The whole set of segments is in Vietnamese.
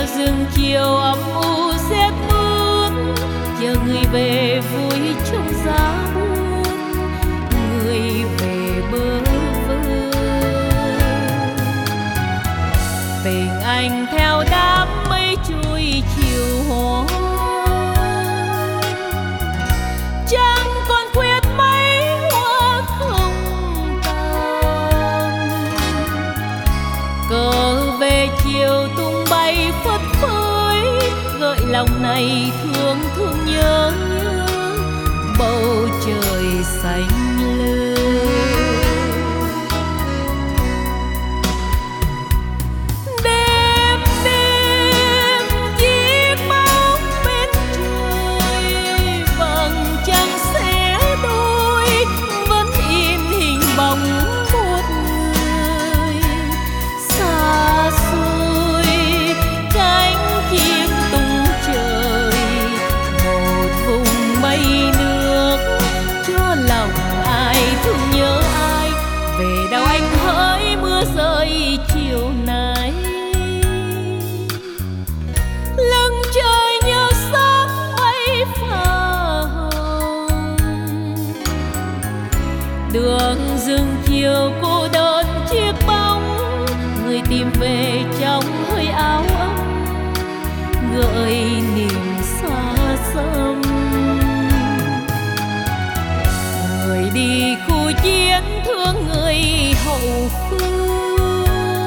rừng chiều âm u rét mướt, chờ người về vui trong giá buốt, người về bơ vơ. Tình anh theo đám mây trôi chiều hoa, chẳng còn khuyết mấy hoa không tàn. Cờ về chiều tung bay phất phới, gợi lòng này thương thương nhớ nhớ bầu trời xanh lơ. Đêm đêm chiếc bóng bên trời, vầng trăng xé đôi, vẫn in hình bóng một người xa xôi. Cánh chim tung trời, một vùng mây nước, cho lòng ai thương nhớ ai. Về đâu anh hỡi mưa rơi chiều nay, lưng trời nhớ sắc mây phà hồng. Đường rừng chiều cô đơn chiếc bóng, người tìm về trong hơi áo ấm, gợi niềm xa xăm. Người đi khu chiến thương người hậu phương,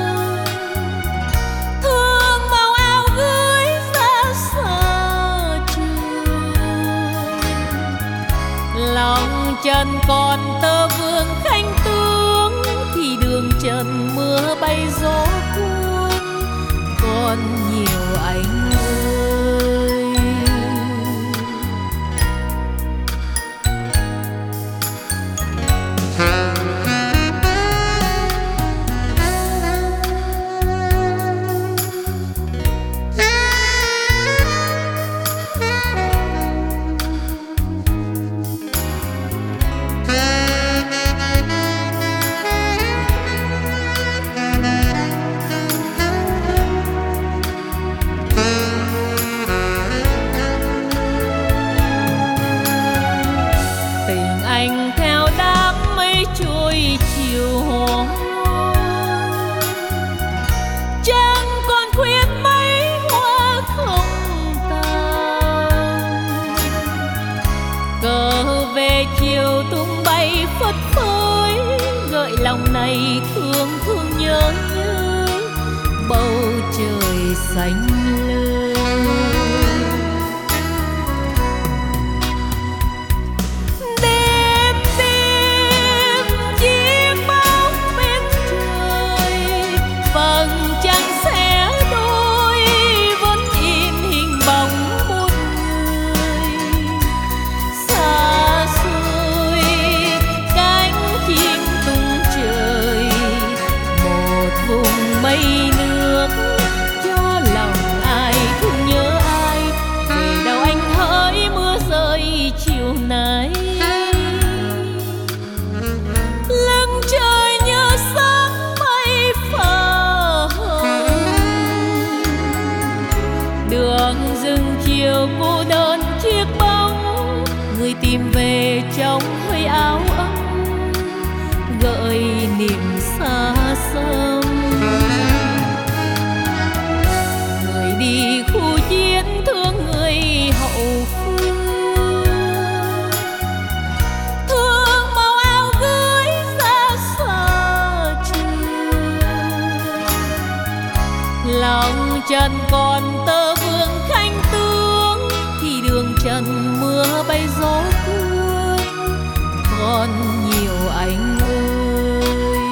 thương màu áo gửi ra xa trường. Lòng trần còn tơ vương khanh tướng, thì đường trần mưa bay gió cuốn, còn nhiều anh ơi. Anh theo đám mây trôi chiều hoa, chẳng còn khuyết mấy hoa không tàn. Cờ về chiều tung bay phất phới, gợi lòng này thương thương nhớ nhớ bầu trời xanh lơ. Mây nước, cho lòng ai thương nhớ ai. Về đâu anh hỡi mưa rơi chiều nay, lưng trời nhớ sắc mây phà hồng. Đường rừng chiều cô đơn chiếc bóng, người tìm về trong hơi áo ấm, gợi niềm xa xăm. Người đi khu chiến thương người hậu phương, thương màu áo gửi ra xa trường. Lòng trần còn tơ vương khanh tướng, thì đường trần mưa bay gió cuốn, còn nhiều anh ơi.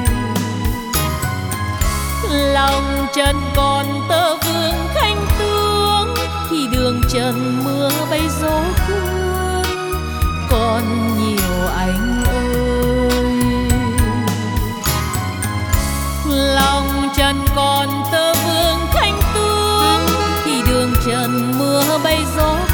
Lòng trần còn tơ vương khanh tướng, thì đường trần mưa bay gió cuốn, còn nhiều anh ơi. Lòng trần còn tơ vương khanh tướng, thì đường trần mưa bay gió